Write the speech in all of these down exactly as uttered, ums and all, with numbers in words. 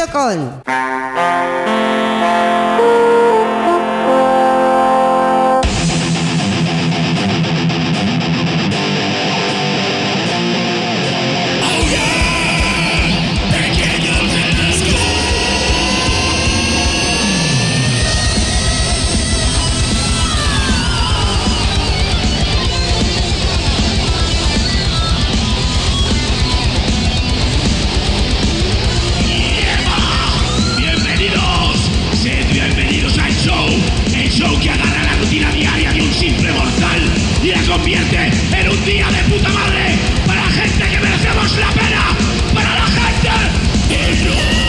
com. Convierte en un día de puta madre para la gente que merecemos la pena, para la gente que no.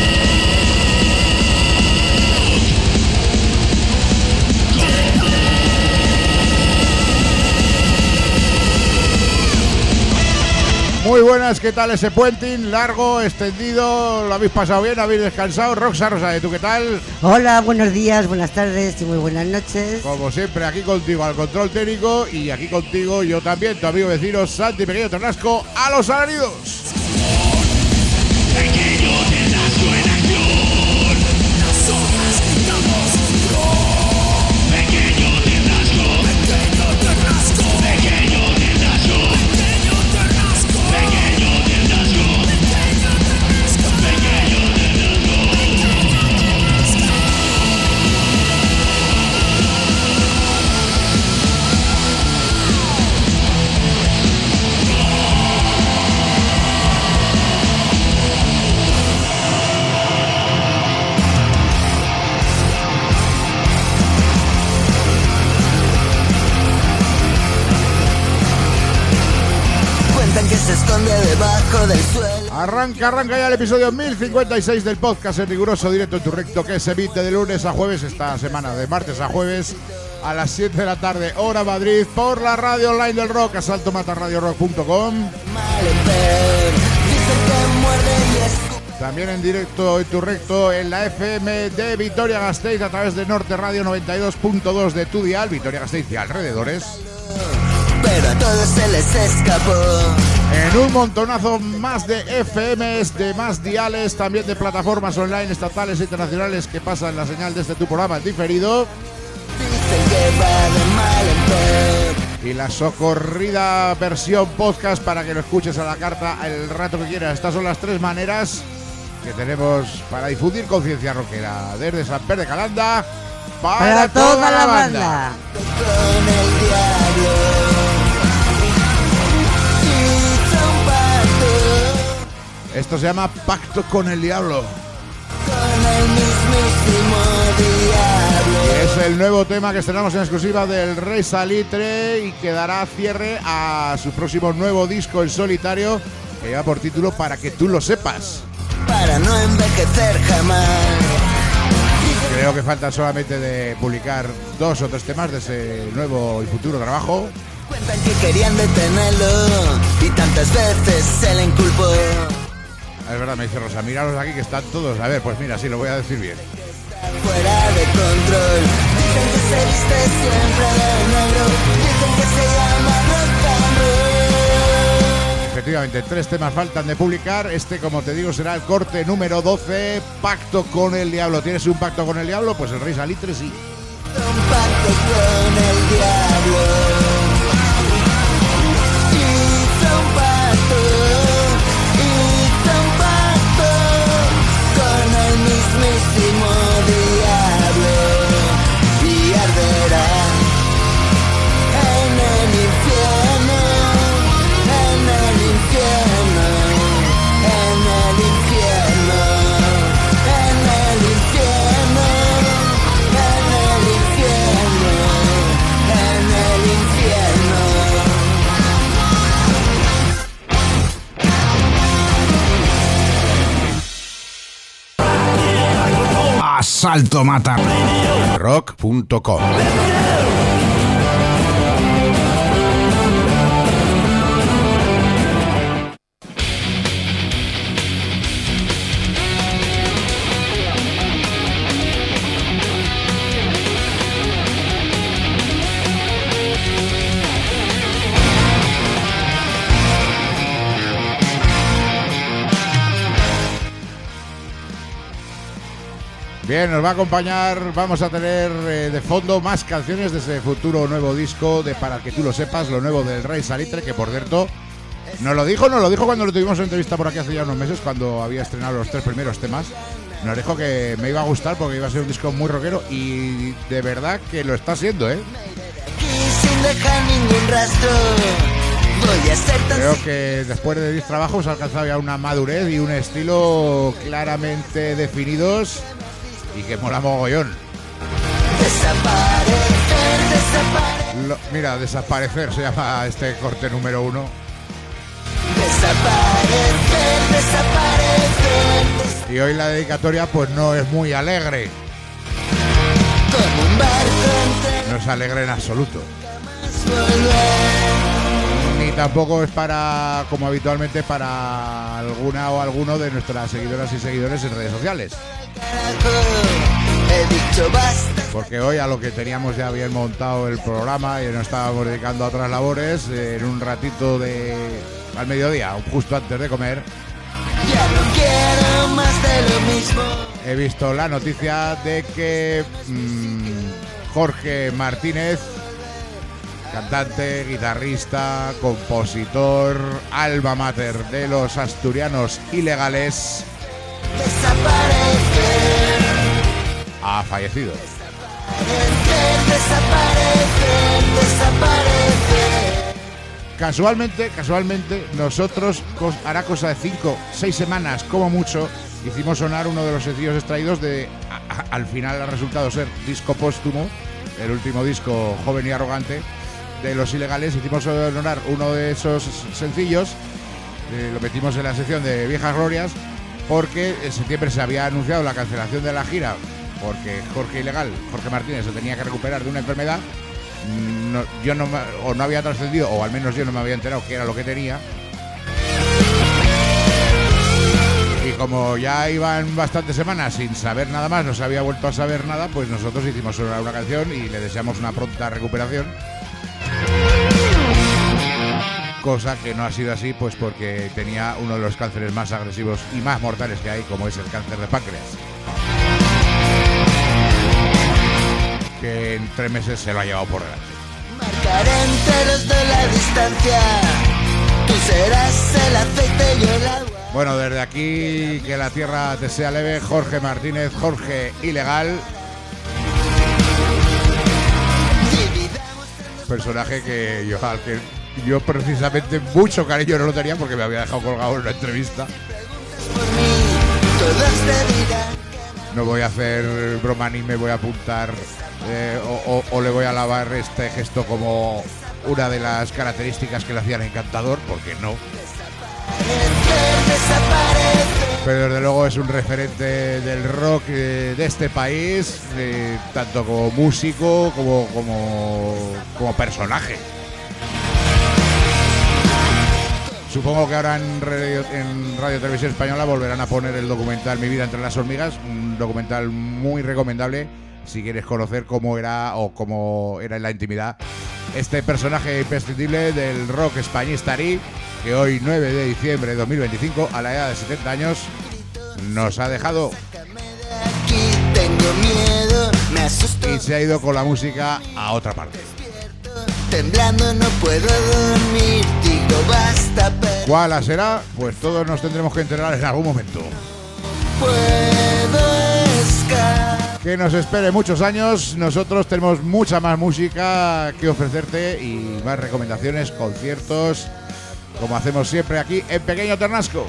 Muy buenas, ¿qué tal ese puenting? Largo, extendido, ¿lo habéis pasado bien? ¿Habéis descansado? Roxa, Rosa, ¿tú qué tal? Hola, buenos días, buenas tardes y muy buenas noches. Como siempre, aquí contigo al control técnico y aquí contigo yo también, tu amigo vecino Santi Pequeño Tornasco, a los alaridos. Pequeño Tornasco en acción. Nosotros gritamos ¡Gol! Pequeño Tornasco. Pequeño Tornasco. Pequeño Tornasco. Pequeño Tornasco. Pequeño Tornasco. Pequeño que se esconde debajo del suelo. Arranca, arranca ya el episodio mil cincuenta y seis del podcast en riguroso directo en tu recto, que se emite de lunes a jueves, esta semana de martes a jueves a las siete de la tarde, hora Madrid, por la radio online del rock, asalto mata radio rock punto com. También en directo en tu recto en la F M de Vitoria-Gasteiz a través de Norte Radio noventa y dos punto dos de tu dial, Vitoria-Gasteiz y alrededores. Pero a todos se les escapó. En un montonazo más de F Ms, de más diales, también de plataformas online estatales e internacionales que pasan la señal de este tu programa en diferido. Dicen que va de mal en peor. Y la socorrida versión podcast para que lo escuches a la carta el rato que quieras. Estas son las tres maneras que tenemos para difundir conciencia rockera. Desde San Pedro de Calanda para, para toda, toda la banda. banda. Con el diablo. Esto se llama Pacto con el Diablo. Con el mismísimo diablo. Es el nuevo tema que estrenamos en exclusiva del Rey Salitre y que dará cierre a su próximo nuevo disco en solitario, que lleva por título Para que tú lo sepas. Para no envejecer jamás. Creo que falta solamente de publicar dos o tres temas de ese nuevo y futuro trabajo. Cuentan que querían detenerlo y tantas veces se le inculpó. Es verdad, me dice Rosa, miraros aquí que están todos. A ver, pues mira, sí, lo voy a decir bien. Fuera de control. Dicen que se viste siempre de negro. Dicen que se llama rock and roll. Efectivamente, tres temas faltan de publicar. Este, como te digo, será el corte número doce, Pacto con el Diablo. ¿Tienes un pacto con el diablo? Pues el Rey Salitre sí. Un pacto con el diablo. Hizo un pacto. Hizo un pacto con el mismísimo diablo. Y arderá en el infierno. En el infierno. En el infierno. En el infierno. En el infierno. En el infierno. Asalto mata rock punto com. Bien, nos va a acompañar, vamos a tener eh, de fondo más canciones de ese futuro nuevo disco de Para que tú lo sepas, lo nuevo del Rey Salitre, que por cierto, nos lo dijo, nos lo dijo cuando lo tuvimos en entrevista por aquí hace ya unos meses, cuando había estrenado los tres primeros temas. Nos dijo que me iba a gustar porque iba a ser un disco muy rockero y de verdad que lo está siendo, ¿eh? Sin dejar ningún rastro. Voy a ser tan Creo que después de diez trabajos ha alcanzado ya una madurez y un estilo claramente definidos y que mola mogollón. Desaparecer, desaparecer. Lo- mira, Desaparecer se llama este corte número uno. Desaparecer, desaparecer. Y hoy la dedicatoria pues no es muy alegre. Como un barco entre No es alegre en absoluto. más volver. Ni tampoco es para, como habitualmente, para alguna o alguno de nuestras seguidoras y seguidores en redes sociales. Carajo, he dicho basta. Porque hoy a lo que teníamos ya bien montado el programa y nos estábamos dedicando a otras labores, eh, en un ratito de al mediodía, justo antes de comer, Ya no quiero más de lo mismo. he visto la noticia de que mmm, Jorge Martínez, cantante, guitarrista, compositor, alma mater de los asturianos Ilegales, Desaparecer, ha fallecido. desaparecer, desaparecer. Casualmente, casualmente, nosotros, cos- hará cosa de cinco, seis semanas, como mucho, hicimos sonar uno de los sencillos extraídos de, a- a- al final ha resultado ser disco póstumo, el último disco Joven y Arrogante, de los Ilegales. Hicimos sonar uno de esos sencillos, eh, lo metimos en la sección de Viejas Glorias, porque en septiembre se había anunciado la cancelación de la gira, porque Jorge Ilegal, Jorge Martínez, se tenía que recuperar de una enfermedad. No, yo no me- o no había trascendido, o al menos yo no me había enterado qué era lo que tenía. Y como ya iban bastantes semanas sin saber nada más, no se había vuelto a saber nada, pues nosotros hicimos sonar una canción y le deseamos una pronta recuperación. Cosa que no ha sido así, pues porque tenía uno de los cánceres más agresivos y más mortales que hay, como es el cáncer de páncreas, que en tres meses se lo ha llevado por delante. Marcaré enteros de la distancia. Tú serás el aceite y el agua. Bueno, desde aquí, que la tierra te sea leve, Jorge Martínez, Jorge Ilegal, Dividamos personaje que yo, al que yo precisamente mucho cariño no lo tenía porque me había dejado colgado en una entrevista. por mí. Todos te dirán. No voy a hacer broma ni me voy a apuntar eh, o, o- o le voy a alabar este gesto como una de las características que le hacían encantador, porque no. Desaparecer. Pero desde luego es un referente del rock eh, de este país, eh, tanto como músico como, como, como personaje. Supongo que ahora en Radio, en Radio Televisión Española volverán a poner el documental Mi vida entre las hormigas, un documental muy recomendable si quieres conocer cómo era o cómo era en la intimidad este personaje imprescindible del rock españistarí, que hoy, nueve de diciembre de dos mil veinticinco, a la edad de setenta años, nos ha dejado Aquí tengo miedo, me asusto. y se ha ido con la música a otra parte. Temblando no puedo dormir. Digo basta, pero ¿Cuál será? Pues todos nos tendremos que enterar en algún momento. puedo escapar. Que nos espere muchos años. Nosotros tenemos mucha más música que ofrecerte y más recomendaciones, conciertos, como hacemos siempre aquí en Pequeño Ternasco.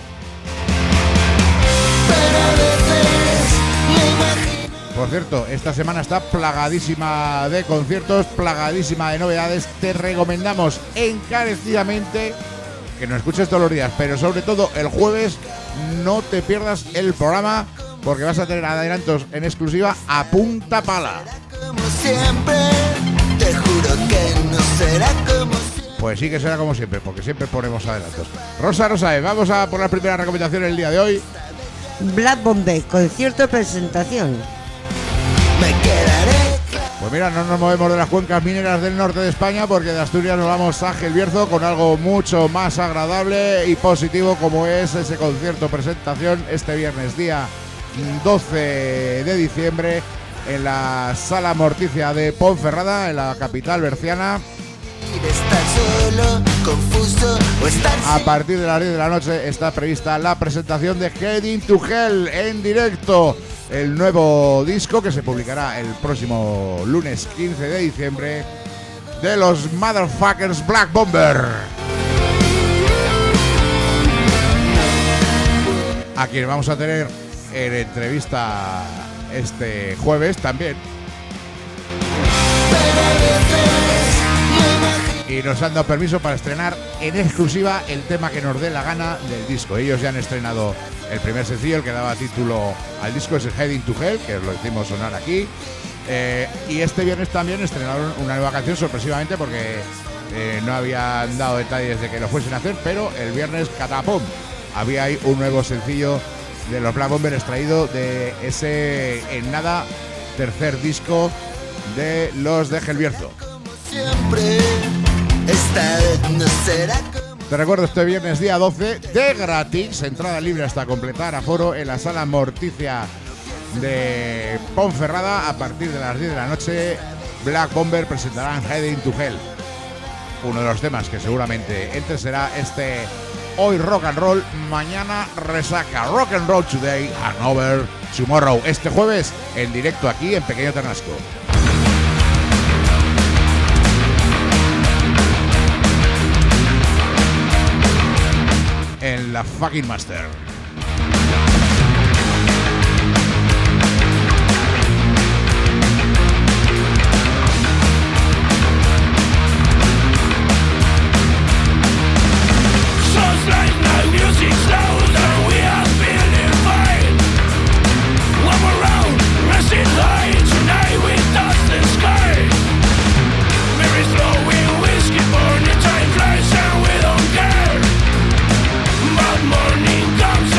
Pero a veces me imagino. Por cierto, esta semana está plagadísima de conciertos, plagadísima de novedades. Te recomendamos encarecidamente que nos escuches todos los días, pero sobre todo el jueves no te pierdas el programa porque vas a tener adelantos en exclusiva a punta pala. Como siempre, te juro que no será como siempre. Pues sí que será como siempre, porque siempre ponemos adelantos. Rosa, Rosa, vamos a por la primera recomendación el día de hoy. Black Bombay, concierto presentación. Me quedaré claro. Pues mira, no nos movemos de las cuencas mineras del norte de España porque de Asturias nos vamos a Gel Bierzo con algo mucho más agradable y positivo como es ese concierto presentación este viernes día doce de diciembre en la Sala Morticia de Ponferrada, en la capital berciana. Estar solo, confuso o estar A partir de las diez de la noche está prevista la presentación de Heading to Hell en directo, el nuevo disco que se publicará el próximo lunes quince de diciembre de los Motherfuckers Black Bomber, a quien vamos a tener en entrevista este jueves también. Y nos han dado permiso para estrenar en exclusiva el tema que nos dé la gana del disco. Ellos ya han estrenado el primer sencillo, el que daba título al disco, es el Heading to Hell, que lo hicimos sonar aquí. Eh, y este viernes también estrenaron una nueva canción, sorpresivamente, porque eh, no habían dado detalles de que lo fuesen a hacer, pero el viernes, catapum, había ahí un nuevo sencillo de los Black Bomber extraído de ese, en nada, tercer disco de los de Gelbierzo. siempre. Esta vez no será como... Te recuerdo, este viernes día doce, de gratis, entrada libre hasta completar aforo en la Sala Morticia de Ponferrada. A partir de las diez de la noche, Black Bomber presentarán Heading to Hell. Uno de los temas que seguramente entre será este Hoy Rock and Roll, mañana Resaca. Rock and Roll Today, Hanover Tomorrow. Este jueves en directo aquí en Pequeño Ternasco. En la fucking Master. Morning comes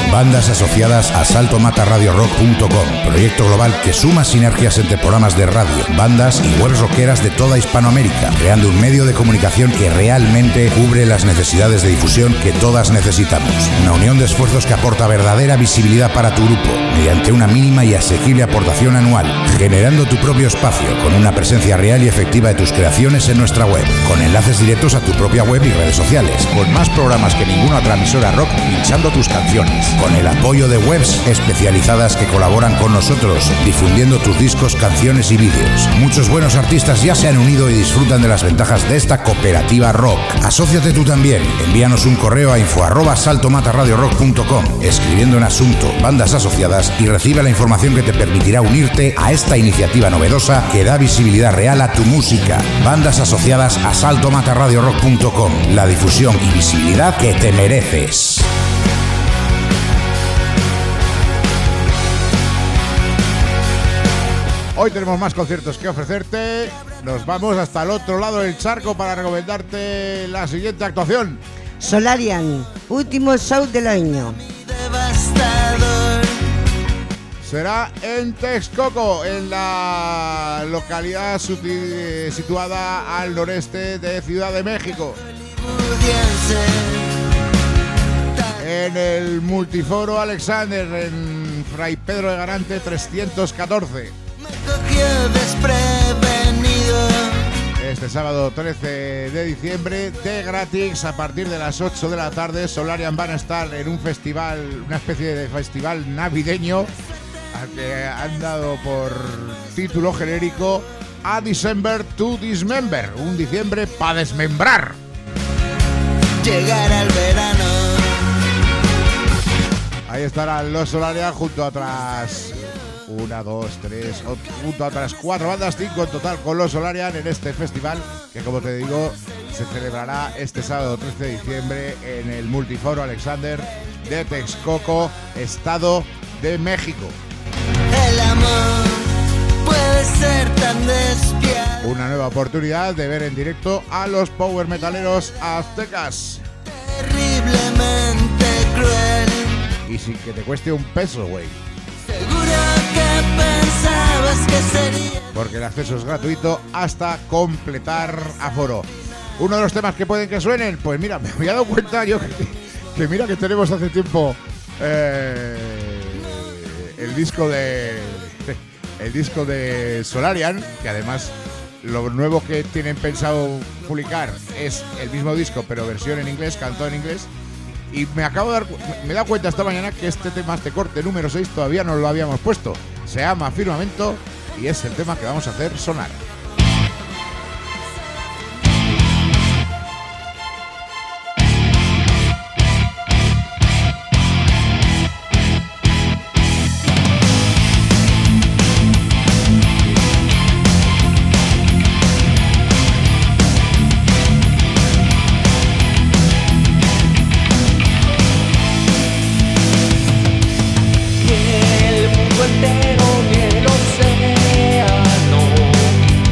Bandas asociadas a salto mata radio rock punto com, proyecto global que suma sinergias entre programas de radio, bandas y webs rockeras de toda Hispanoamérica, creando un medio de comunicación que realmente cubre las necesidades de difusión que todas necesitamos. Una unión de esfuerzos que aporta verdadera visibilidad para tu grupo, mediante una mínima y asequible aportación anual, generando tu propio espacio con una presencia real y efectiva de tus creaciones en nuestra web, con enlaces directos a tu propia web y redes sociales, con más programas que ninguna otra emisora rock pinchando tus canciones, con el apoyo de webs especializadas que colaboran con nosotros, difundiendo tus discos, canciones y vídeos. Muchos buenos artistas ya se han unido y disfrutan de las ventajas de esta cooperativa rock. Asóciate tú también. Envíanos un correo a info arroba salto mata radio rock punto com, escribiendo en asunto bandas asociadas, y recibe la información que te permitirá unirte a esta iniciativa novedosa que da visibilidad real a tu música. Bandas asociadas a salto mata radio rock punto com, la difusión y visibilidad que te mereces. Hoy tenemos más conciertos que ofrecerte. Nos vamos hasta el otro lado del charco para recomendarte la siguiente actuación. Solarian, último show del año. Será en Texcoco, en la localidad situada al noreste de Ciudad de México. En el Multiforo Alexander, en Fray Pedro de Garante trescientos catorce. Este sábado trece de diciembre, de gratis, a partir de las ocho de la tarde, Solarian van a estar en un festival, una especie de festival navideño, al que han dado por título genérico A December to Dismember, un diciembre para desmembrar. Llegar al verano. Ahí estarán los Solarian junto a otras una, dos, tres, junto a otras cuatro bandas, cinco en total con los Solarian en este festival que, como te digo, se celebrará este sábado trece de diciembre en el Multiforo Alexander de Texcoco, Estado de México. El amor puede ser tan despiadado. Una nueva oportunidad de ver en directo a los power metaleros aztecas. Terriblemente cruel. Y sin que te cueste un peso, güey. Seguro que pensabas que sería. Porque el acceso es gratuito hasta completar aforo. Uno de los temas que pueden que suenen, pues mira, me había dado cuenta yo que, que mira que tenemos hace tiempo eh, el disco de el disco de Solarian, que además lo nuevo que tienen pensado publicar es el mismo disco pero versión en inglés, cantado en inglés. Y me acabo de dar, me he dado cuenta esta mañana que este tema, este corte número seis, todavía no lo habíamos puesto. Se llama Firmamento y es el tema que vamos a hacer sonar. Entero ni el océano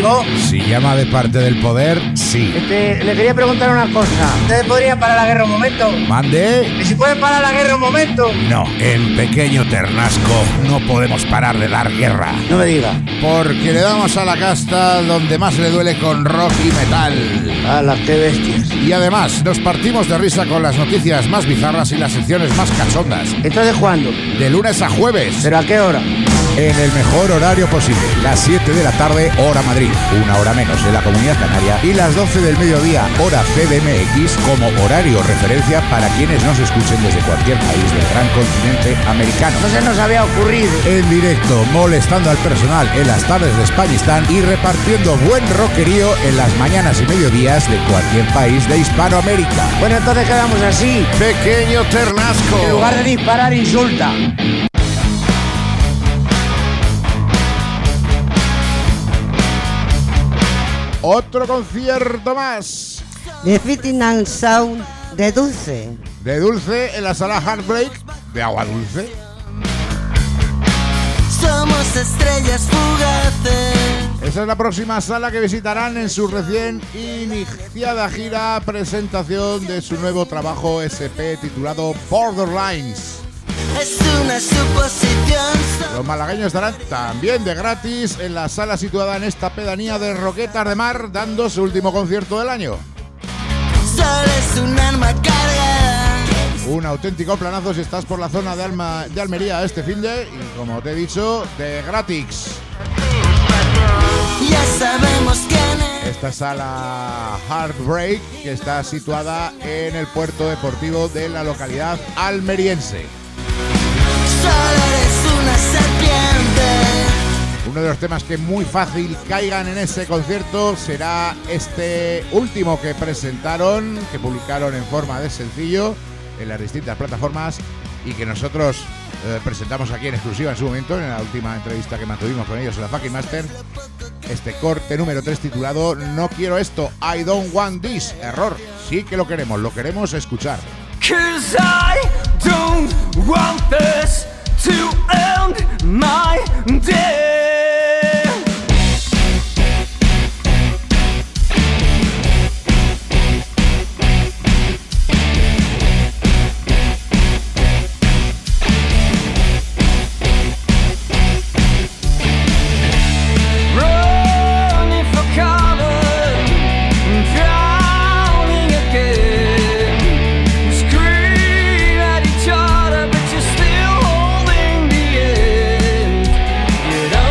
digo. Si llama de parte del poder, sí. Este, le quería preguntar una cosa. ¿Ustedes podrían parar la guerra un momento? ¿Mande? ¿Y si pueden parar la guerra un momento? No, en Pequeño Ternasco no podemos parar de dar guerra. No me diga. Porque le damos a la casta donde más le duele con rock y metal. ¡Hala, qué bestias! Y además, nos partimos de risa con las noticias más bizarras y las secciones más cachondas. ¿Entonces cuándo? De lunes a jueves. ¿Pero a qué hora? En el mejor horario posible, las siete de la tarde, hora Madrid, una hora menos en la Comunidad Canaria, y las doce del mediodía, hora C D M X, como horario referencia para quienes nos escuchen desde cualquier país del gran continente americano. No se nos había ocurrido. En directo, molestando al personal en las tardes de Españistán y repartiendo buen rockerío en las mañanas y mediodías de cualquier país de Hispanoamérica. Bueno, entonces quedamos así. Pequeño Ternasco. En lugar de disparar, insulta. Otro concierto más. The Fitting and Sound de Dulce. De Dulce en la sala Heartbreak de Agua Dulce. Somos estrellas fugaces. Esa es la próxima sala que visitarán en su recién iniciada gira presentación de su nuevo trabajo S P titulado Borderlines. Es una suposición. Los malagueños estarán también de gratis en la sala situada en esta pedanía de Roquetas de Mar, dando su último concierto del año. Solo es un arma cargada. Un auténtico planazo si estás por la zona de, Alma, de Almería este finde y, como te he dicho, de gratis. Ya sabemos quién es. Esta sala Heartbreak, que está situada en el puerto deportivo de la localidad almeriense. Solo eres una serpiente. Uno de los temas que muy fácil caigan en ese concierto será este último que presentaron, que publicaron en forma de sencillo en las distintas plataformas y que nosotros eh, presentamos aquí en exclusiva en su momento, en la última entrevista que mantuvimos con ellos en la Fucking Master. Este corte número tres titulado No quiero esto, I don't want this. Error, sí que lo queremos, lo queremos escuchar. 'Cause I don't want this to end my day. Running for cover, drowning again. Scream at each other, but you're still holding the end. Yet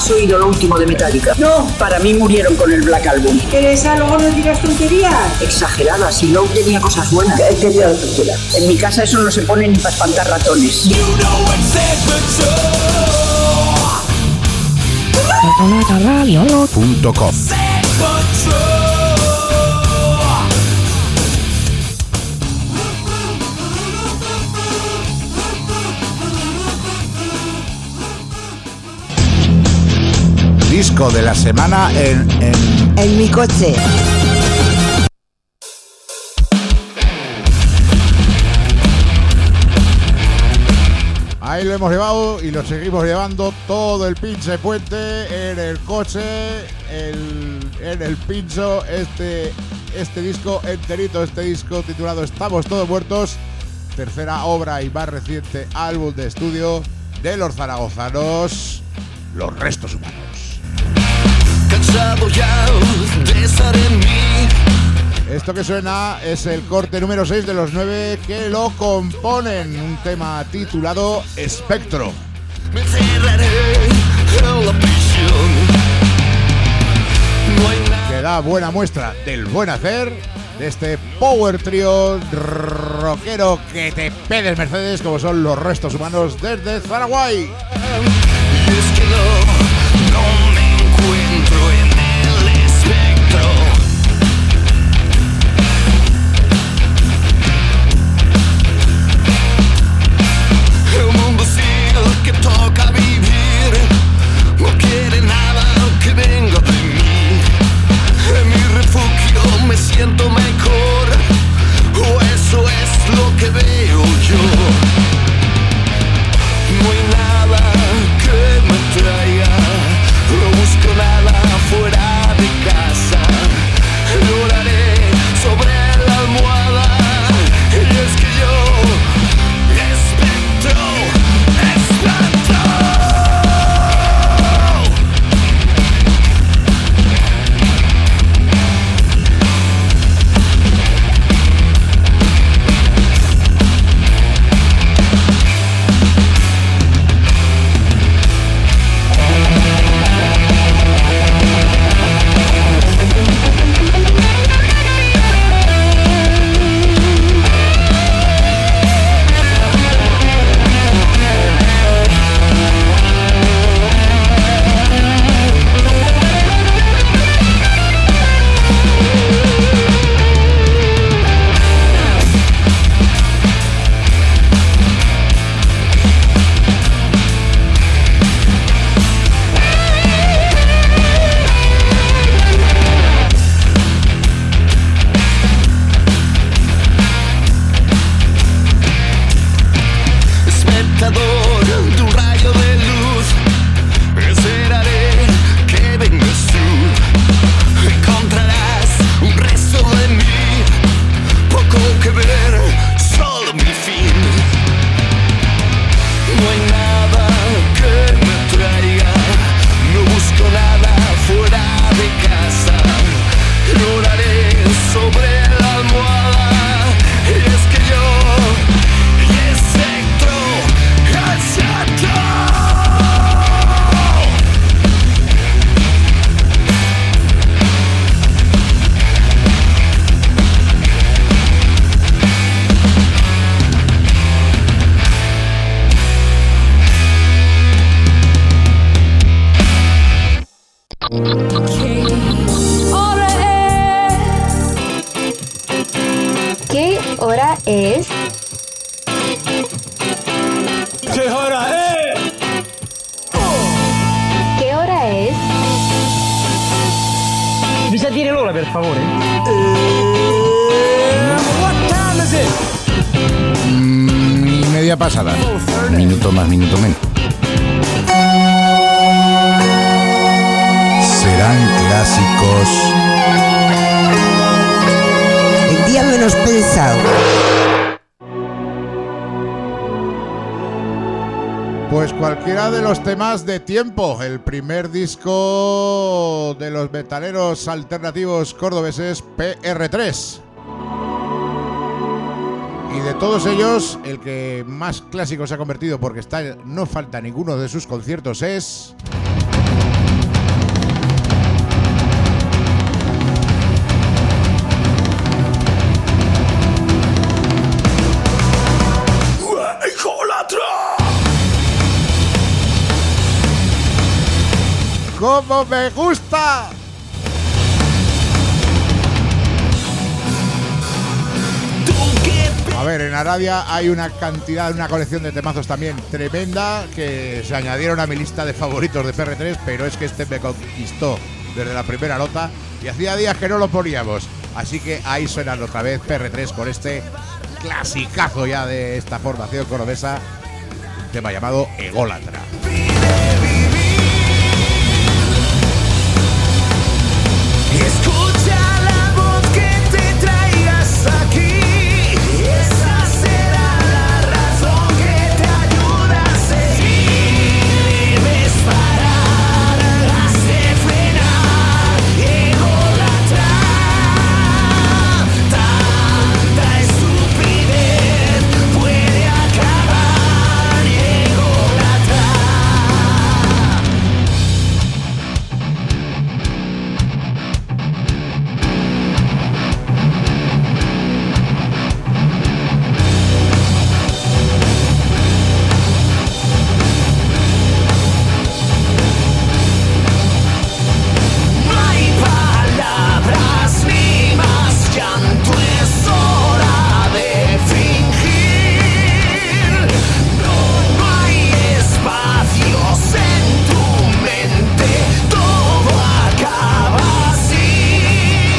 ¿Has oído lo último de Metallica? No, para mí murieron con el Black Album. Teresa, luego no digas tonterías. Exageradas, si Lowe tenía cosas buenas. ¿Qué quería la tontería? En mi casa eso no se pone ni para espantar ratones. Punto com. Disco de la semana en, en... En mi coche. Ahí lo hemos llevado y lo seguimos llevando todo el pinche puente en el coche, el, en el pincho, este, este disco enterito, este disco titulado Estamos Todos Muertos, tercera obra y más reciente álbum de estudio de los zaragozanos, Los Restos Humanos. Cansado ya de estar en mí. Esto que suena es el corte número seis de los nueve que lo componen, un tema titulado Espectro. Me encerraré en la prisión. No hay nada. Que da buena muestra del buen hacer de este power trio rockero que te pedes Mercedes, como son Los Restos Humanos desde Zaragoza. Y es que no, no me encuentro en el espectro. El mundo sí que toca vivir no quiere nada que venga de mí. En mi refugio me siento mejor, o eso es lo que veo yo. No hay nada que me traiga, no busco nada fuera de casa. Lloraré sobre la almohada, y es que yo espectro, espectro. De un rayo de luz, esperaré que vengas tú. Encontrarás un resto de mí, poco que ver, solo mi fin. No hay nada que me traiga, no busco nada fuera de casa. Lloraré sobre la almohada, y es que yo espectro. ¿Qué hora es? ¿Qué hora es? ¿Qué hora es? Mi sa dire l'ora, per favore? What time is it? Mm, media pasada. Minuto más, minuto menos. Serán clásicos. El día menos pensado. Pues cualquiera de los temas de Tiempo, el primer disco de los metaleros alternativos cordobeses P R tres. Y de todos ellos, el que más clásico se ha convertido, porque está, no falta ninguno de sus conciertos, es ¡Cómo me gusta! A ver, en Arabia hay una cantidad, una colección de temazos también tremenda que se añadieron a mi lista de favoritos de P R tres, pero es que este me conquistó desde la primera nota y hacía días que no lo poníamos. Así que ahí suenan otra vez P R tres con este clasicazo ya de esta formación cordobesa, un tema llamado Ególatra. Escucha la voz que te traigas aquí. Esa será la razón que te ayuda a seguir. Debes parar, has de frenar. Ególatra, tanta estupidez puede acabar. Ególatra. No hay palabras ni más llanto, es hora de fingir. No, no hay espacios en tu mente, todo acaba así.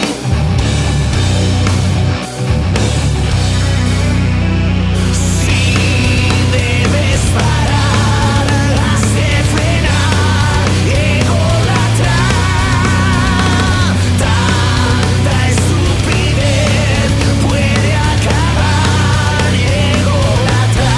Si debes parar, has de frenar. Ególatra, tanta estupidez puede acabar. Ególatra.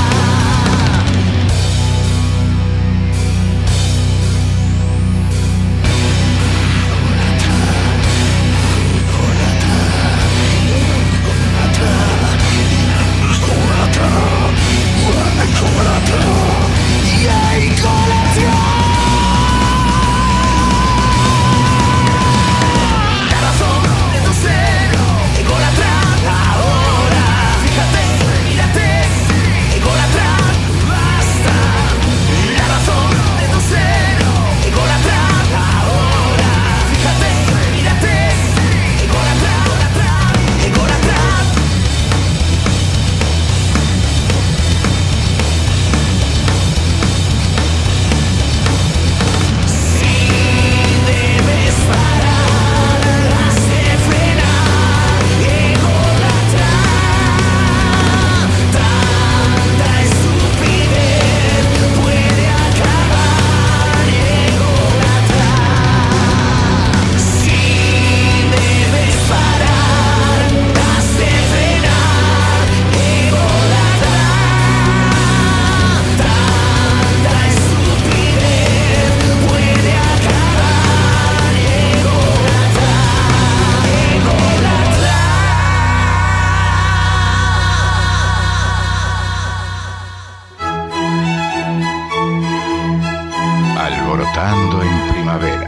La razón de tu ser, ególatra, ahora. Fíjate, mírate, ególatra, basta. La razón de tu ser, ególatra, ahora. Fíjate, mírate, ególatra, ególatra, ególatra. Si debes parar, has de frenar. Ególatra, tanta estupidez puede acabar. Ególatra. Si debes parar, has de frenar. Ególatra, tanta estupidez puede acabar. Ególatra, ególatra. Alborotando en primavera.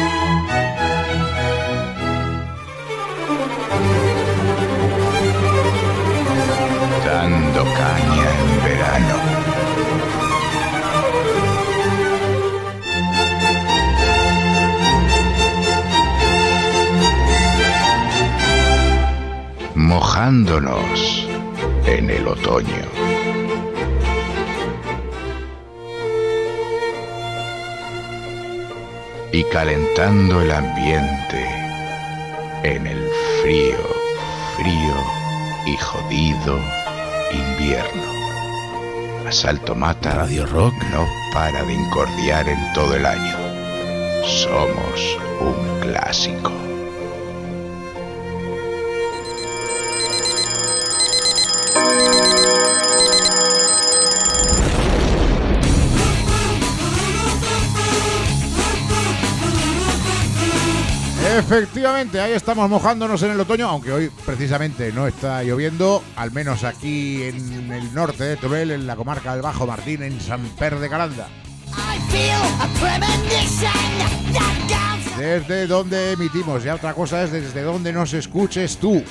Dando caña en verano. Mojándonos en el otoño. Y calentando el ambiente en el frío, frío y jodido invierno. Asalto Mata Radio Rock no para de incordiar en todo el año. Somos un clásico. Efectivamente, ahí estamos mojándonos en el otoño, aunque hoy precisamente no está lloviendo, al menos aquí en el norte de Teruel, en la comarca del Bajo Martín, en Samper de Calanda. Desde donde emitimos, ya otra cosa es desde donde nos escuches tú.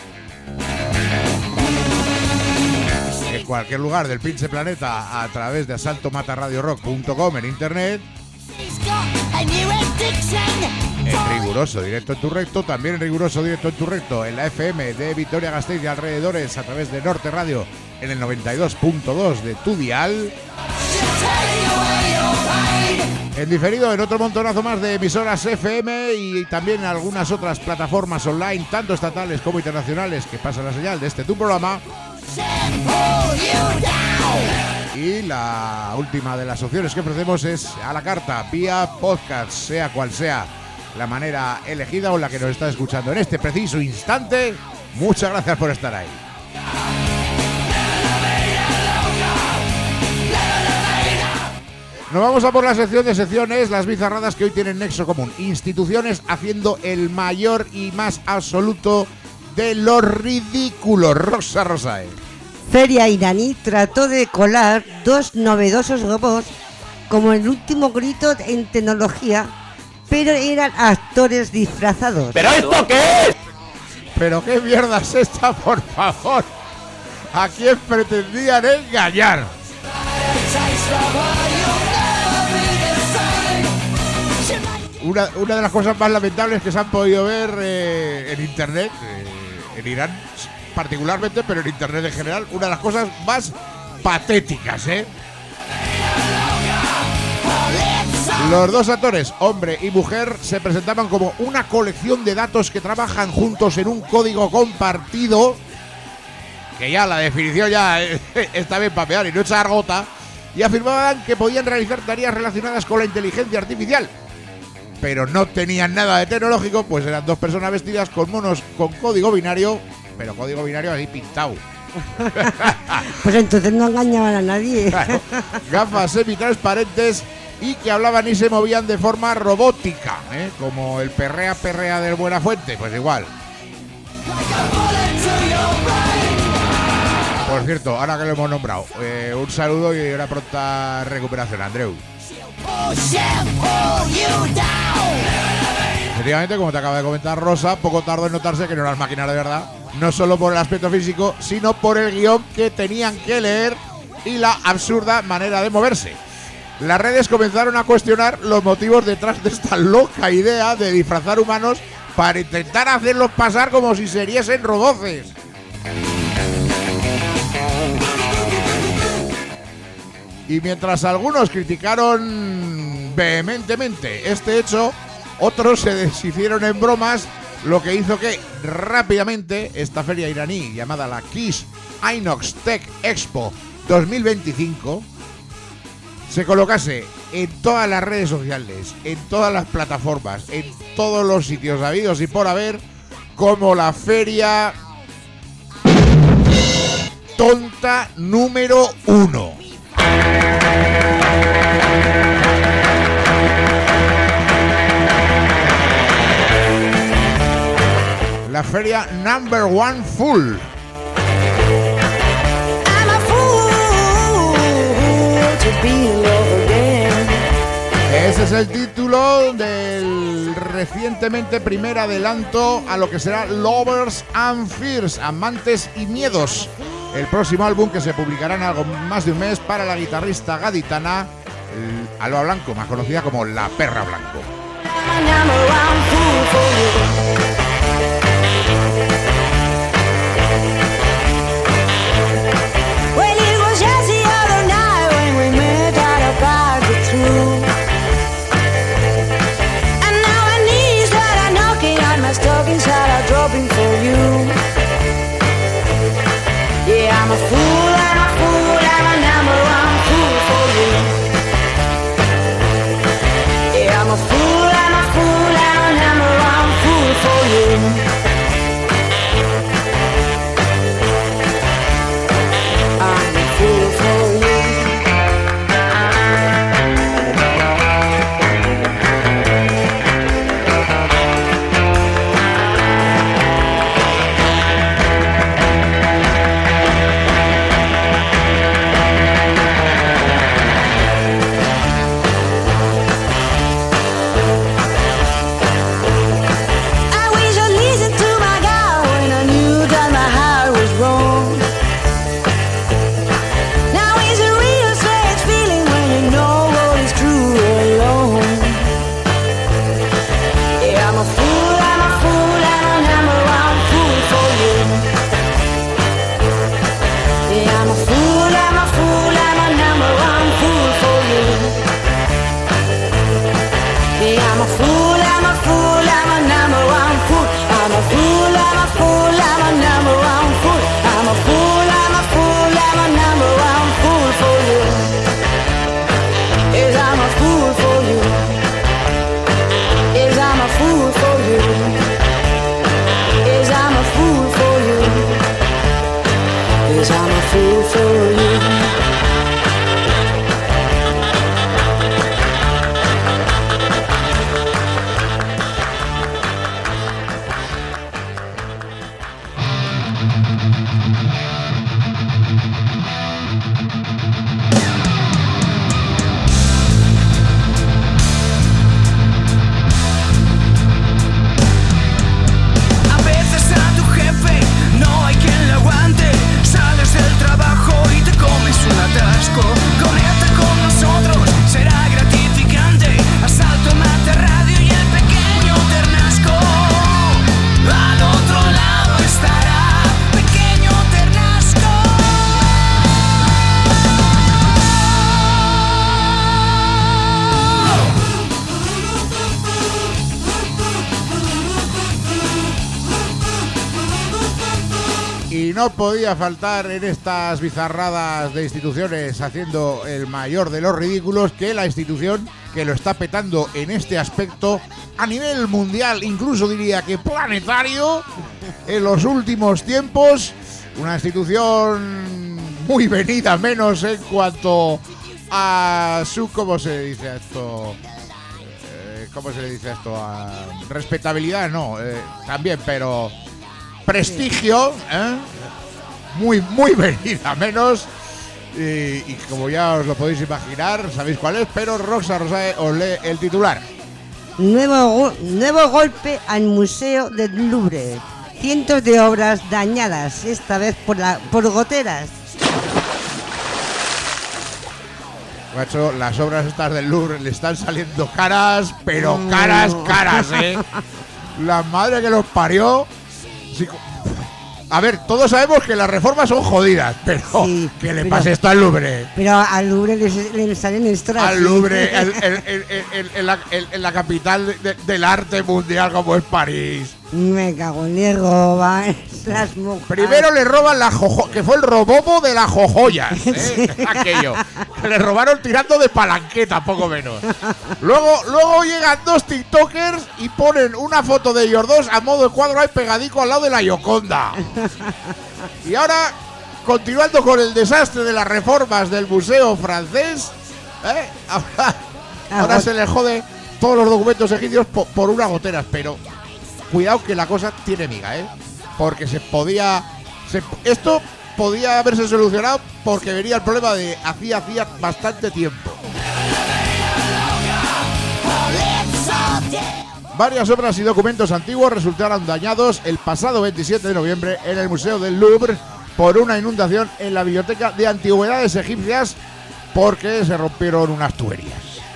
En cualquier lugar del pinche planeta, a través de asalto mata radio rock punto com en internet. En riguroso directo en tu recto, también en riguroso directo en tu recto, en la F M de Vitoria-Gasteiz y alrededores, a través de Norte Radio, en el noventa y dos punto dos de tu dial. En diferido en otro montonazo más de emisoras F M y también en algunas otras plataformas online, tanto estatales como internacionales, que pasan la señal de este tu programa. Y la última de las opciones que ofrecemos es a la carta, vía podcast, sea cual sea la manera elegida o la que nos está escuchando en este preciso instante. Muchas gracias por estar ahí. Nos vamos a por la sección de secciones, las bizarradas que hoy tienen nexo común. Instituciones haciendo el mayor y más absoluto de los ridículos. Rosa Rosae. Feria iraní trató de colar dos novedosos robots como el último grito en tecnología, pero eran actores disfrazados. ¿Pero esto qué es? ¿Pero qué mierda es esta, por favor? ¿A quién pretendían engañar? Una, una de las cosas más lamentables que se han podido ver eh, en internet, eh, en Irán particularmente, pero en internet en general, una de las cosas más patéticas, ¿eh? Los dos actores, hombre y mujer, se presentaban como una colección de datos que trabajan juntos en un código compartido, que ya la definición ya está bien para pegar y no echar gota, y afirmaban que podían realizar tareas relacionadas con la inteligencia artificial. Pero no tenían nada de tecnológico, pues eran dos personas vestidas con monos con código binario, pero código binario así pintado. Pues entonces no engañaban a nadie. Claro, gafas semitransparentes y que hablaban y se movían de forma robótica, ¿eh? Como el perrea perrea del Buenafuente, pues igual. Por cierto, ahora que lo hemos nombrado, eh, un saludo y una pronta recuperación, Andreu. Efectivamente, como te acaba de comentar Rosa, poco tardó en notarse que no eran máquinas de verdad, no solo por el aspecto físico, sino por el guión que tenían que leer y la absurda manera de moverse. Las redes comenzaron a cuestionar los motivos detrás de esta loca idea de disfrazar humanos para intentar hacerlos pasar como si seriesen roboces. Y mientras algunos criticaron vehementemente este hecho, otros se deshicieron en bromas, lo que hizo que rápidamente esta feria iraní llamada la Kish Inox Tech Expo dos mil veinticinco se colocase en todas las redes sociales, en todas las plataformas, en todos los sitios habidos y por haber, como la feria tonta número uno. La feria number one full. Ese es el título del recientemente primer adelanto a lo que será Lovers and Fears, Amantes y Miedos, el próximo álbum que se publicará en algo más de un mes para la guitarrista gaditana Alba Blanco, más conocida como La Perra Blanco. I'm a fool, I'm a fool, I'm a number one fool for you. Yeah, I'm a fool, I'm a fool, I'm a number one fool for you. for you. No podía faltar en estas bizarradas de instituciones haciendo el mayor de los ridículos que la institución que lo está petando en este aspecto a nivel mundial, incluso diría que planetario, en los últimos tiempos. Una institución muy venida menos en cuanto a su, ¿cómo se dice esto? Eh, ¿Cómo se le dice esto? A respetabilidad, no, eh, también, pero prestigio, ¿eh? Muy, muy venida menos. Y, y como ya os lo podéis imaginar, sabéis cuál es, pero Rosa Rosae os lee el titular. Nuevo, nuevo golpe al Museo del Louvre. Cientos de obras dañadas, esta vez por, la, por goteras. Macho, las obras estas del Louvre le están saliendo caras, pero caras, caras, ¿eh? La madre que los parió. Sí, a ver, todos sabemos que las reformas son jodidas, pero sí, que le pero, pase esto al Louvre. Pero al Louvre le, le salen extras. Al Louvre, en, en, en, en, en, la, en, en la capital de, del arte mundial como es París. Me cago en le roban las mujeres. Primero le roban la jojo, que fue el robobo de las jojoyas, ¿eh? Sí. Aquello. Que le robaron tirando de palanqueta, poco menos. Luego, luego llegan dos tiktokers y ponen una foto de ellos dos a modo de cuadro ahí pegadico al lado de la Gioconda. Y ahora, continuando con el desastre de las reformas del museo francés, ¿eh? ahora, ahora se les jode todos los documentos egipcios por, por unas goteras, pero cuidado que la cosa tiene miga, ¿eh? Porque se podía... Se, esto podía haberse solucionado porque venía el problema de hacía, hacía bastante tiempo. Varias obras y documentos antiguos resultaron dañados el pasado veintisiete de noviembre en el Museo del Louvre por una inundación en la biblioteca de antigüedades egipcias porque se rompieron unas tuberías.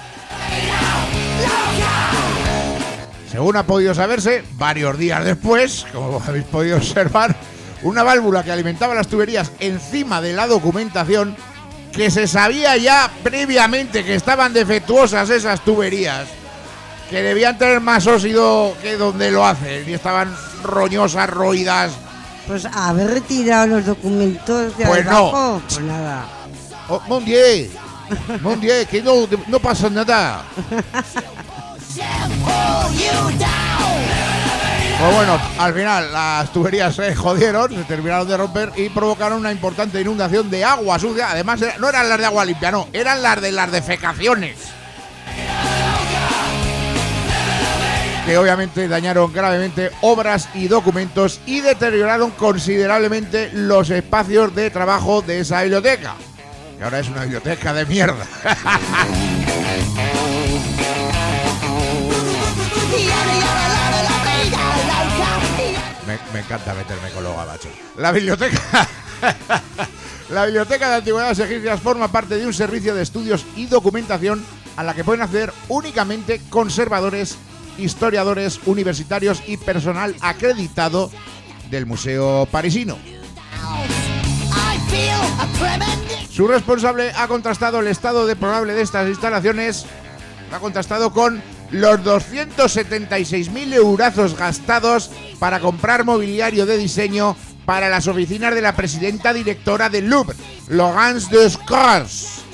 Según ha podido saberse, varios días después, como habéis podido observar, una válvula que alimentaba las tuberías encima de la documentación, que se sabía ya previamente que estaban defectuosas esas tuberías, que debían tener más óxido que donde lo hacen, y estaban roñosas, roídas. Pues haber retirado los documentos de pues abajo, no. Pues nada. Oh, mon Dieu, mon Dieu, que no, no pasa nada. Pues bueno, al final las tuberías se jodieron, se terminaron de romper y provocaron una importante inundación de agua sucia. Además, no eran las de agua limpia, no, eran las de las defecaciones, que obviamente dañaron gravemente obras y documentos y deterioraron considerablemente los espacios de trabajo de esa biblioteca, que ahora es una biblioteca de mierda. Me, me encanta meterme con los gabachos. La biblioteca La biblioteca de antigüedades egipcias forma parte de un servicio de estudios y documentación a la que pueden acceder únicamente conservadores, historiadores, universitarios y personal acreditado del museo parisino. Su responsable ha contrastado el estado deplorable de estas instalaciones. Ha contrastado con los doscientos setenta y seis mil eurazos gastados para comprar mobiliario de diseño para las oficinas de la presidenta directora del Louvre, Laurence Descartes.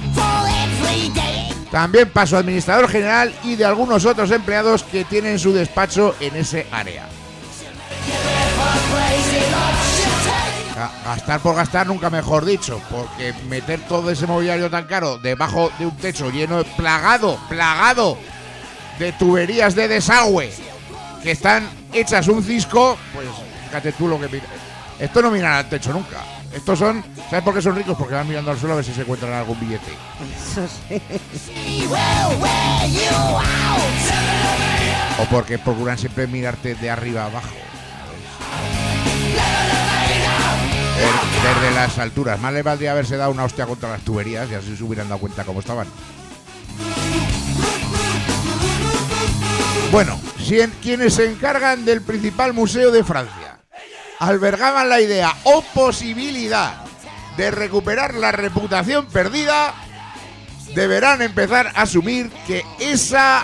También para su administrador general y de algunos otros empleados que tienen su despacho en ese área. Gastar por gastar, nunca mejor dicho, porque meter todo ese mobiliario tan caro debajo de un techo lleno de plagado, plagado de tuberías de desagüe que están hechas un cisco, pues fíjate tú lo que mira. Esto no miran al techo nunca. Estos son, ¿sabes por qué son ricos? Porque van mirando al suelo a ver si se encuentran algún billete. Eso sí. O porque procuran siempre mirarte de arriba abajo. Desde las alturas. Más le valdría haberse dado una hostia contra las tuberías y así se hubieran dado cuenta cómo estaban. Bueno, quienes se encargan del principal museo de Francia albergaban la idea o posibilidad de recuperar la reputación perdida, deberán empezar a asumir que esa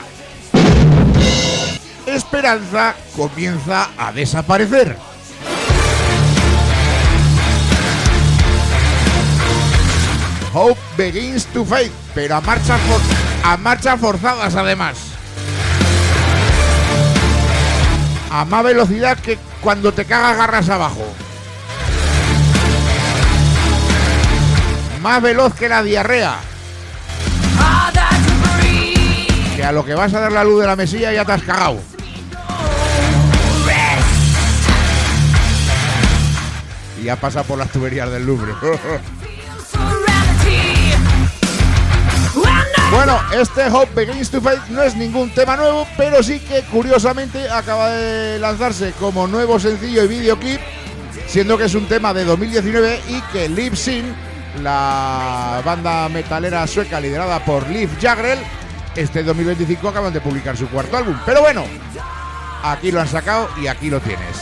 esperanza comienza a desaparecer. Hope begins to fade, pero a marchas, for a marchas forzadas además. A más velocidad que cuando te cagas garras abajo. Más veloz que la diarrea. Que a lo que vas a dar la luz de la mesilla ya te has cagado. Y ya pasa por las tuberías del Louvre. Bueno, este Hope Begins to Fade no es ningún tema nuevo, pero sí que curiosamente acaba de lanzarse como nuevo sencillo y videoclip, siendo que es un tema de dos mil diecinueve y que Liv Sin, la banda metalera sueca liderada por Liv Jaggerl, este dos mil veinticinco acaban de publicar su cuarto álbum. Pero bueno, aquí lo han sacado y aquí lo tienes.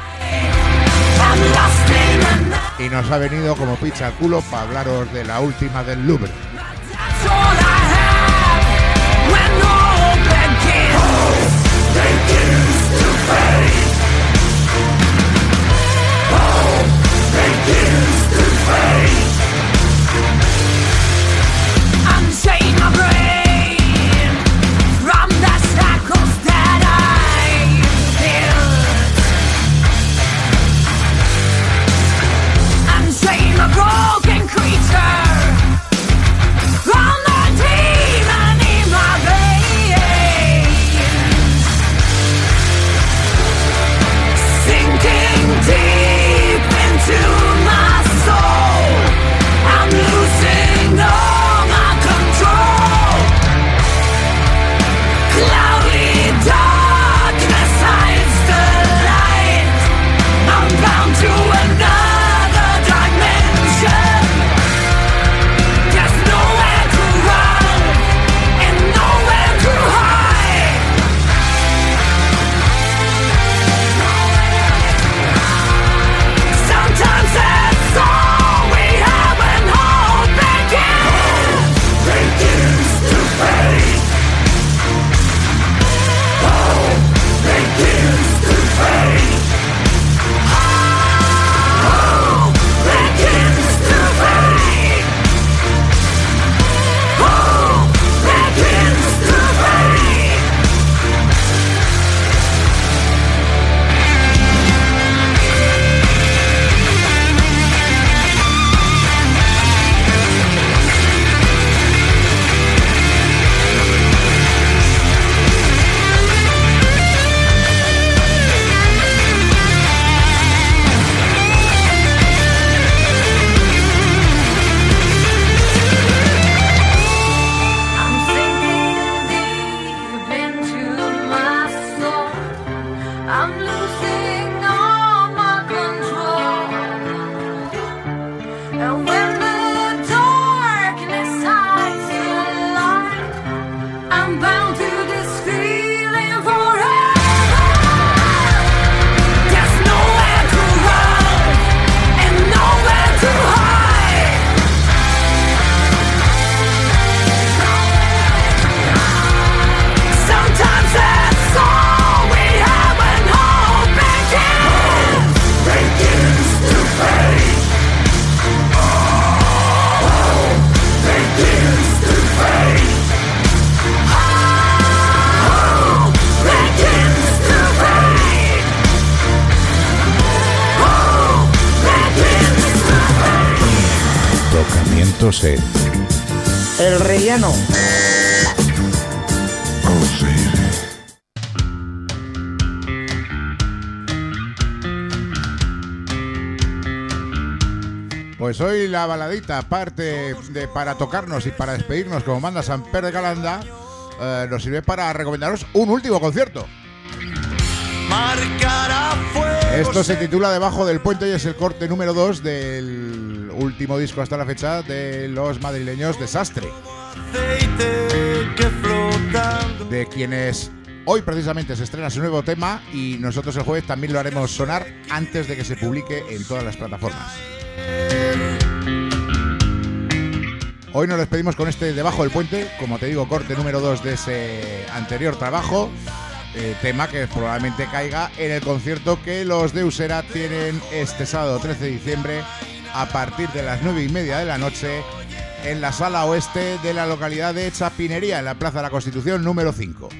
Y nos ha venido como pizza al culo para hablaros de la última del Louvre. Deep into my soul. centrándose. El relleno. Pues hoy la baladita, parte de para tocarnos y para despedirnos como manda Samper de Calanda, eh, nos sirve para recomendaros un último concierto. Esto se titula Debajo del puente y es el corte número dos del último disco hasta la fecha de los madrileños Desastre, de quienes hoy precisamente se estrena su nuevo tema y nosotros el jueves también lo haremos sonar antes de que se publique en todas las plataformas. Hoy nos despedimos con este Debajo del puente, como te digo, corte número dos de ese anterior trabajo, eh, tema que probablemente caiga en el concierto que los de Usera tienen este sábado trece de diciembre a partir de las nueve y media de la noche en la sala oeste de la localidad de Chapinería, en la Plaza de la Constitución número cinco.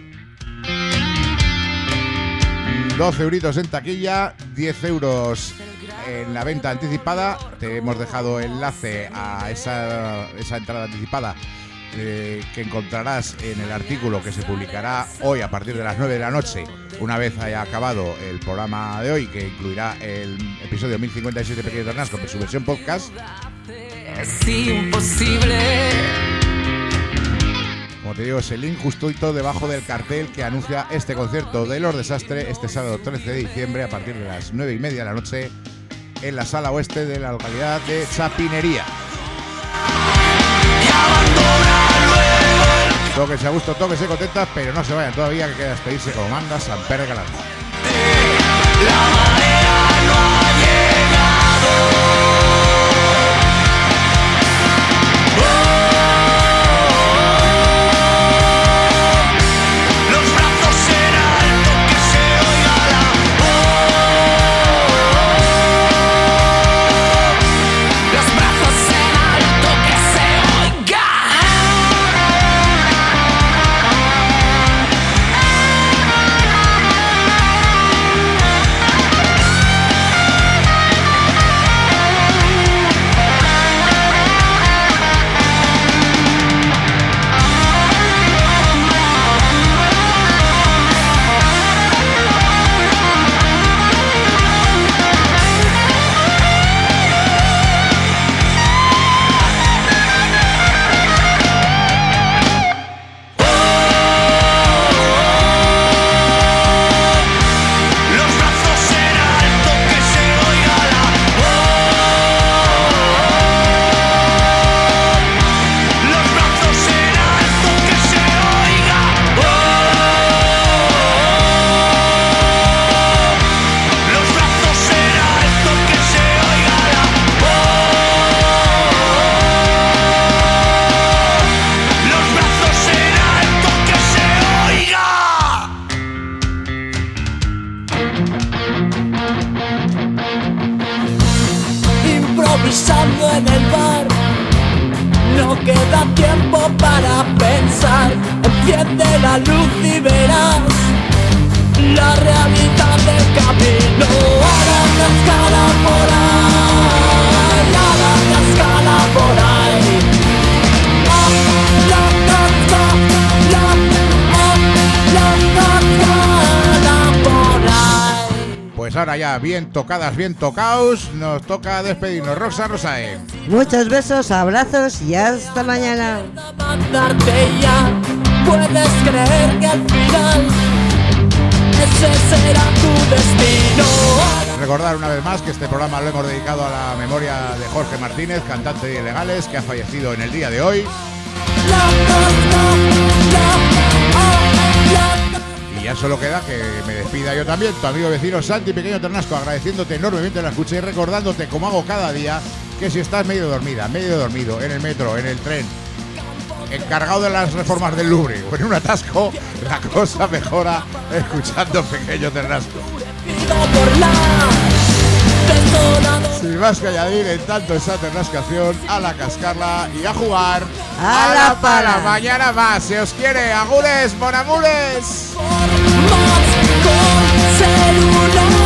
doce euritos en taquilla, diez euros en la venta anticipada. Te hemos dejado enlace a esa, esa entrada anticipada eh, que encontrarás en el artículo que se publicará hoy a partir de las nueve de la noche, una vez haya acabado el programa de hoy, que incluirá el episodio mil cincuenta y siete Pequeño Ternasco, con su versión podcast. Es imposible. Como te digo, es el link justito debajo del cartel que anuncia este concierto de Los Desastre este sábado trece de diciembre a partir de las nueve y media de la noche en la sala oeste de la localidad de Chapinería. Tóquense a gusto, tóquense contentas, pero no se vayan todavía, que queda despedirse como manda Samper de Calanda. La marea no ha llegado. Improvisando en el bar, no queda tiempo para pensar. Enciende la luz y verás la realidad del camino. Ahora una escala por ahí, ahora una escala por ahí. Ah, la, la, la, la, ah, la, la, escala por ahí. Pues ahora ya, bien tocadas, bien tocaos, nos toca despedirnos. Rosa Rosae. Muchos besos, abrazos y hasta mañana. Ya puedes creer que al final ese será tu destino. Recordar una vez más que este programa lo hemos dedicado a la memoria de Jorge Martínez, cantante de Ilegales, que ha fallecido en el día de hoy. Y ya solo queda que me despida yo también, tu amigo vecino Santi Pequeño Ternasco, agradeciéndote enormemente la escucha y recordándote, como hago cada día, que si estás medio dormida, medio dormido, en el metro, en el tren, encargado de las reformas del Louvre o en un atasco, la cosa mejora escuchando Pequeño Ternasco. Sin más que añadir, en tanto esa ternascación, a la cascarla y a jugar a, a la para. para. Mañana más, se os quiere. Agures, monamures. Más con celular.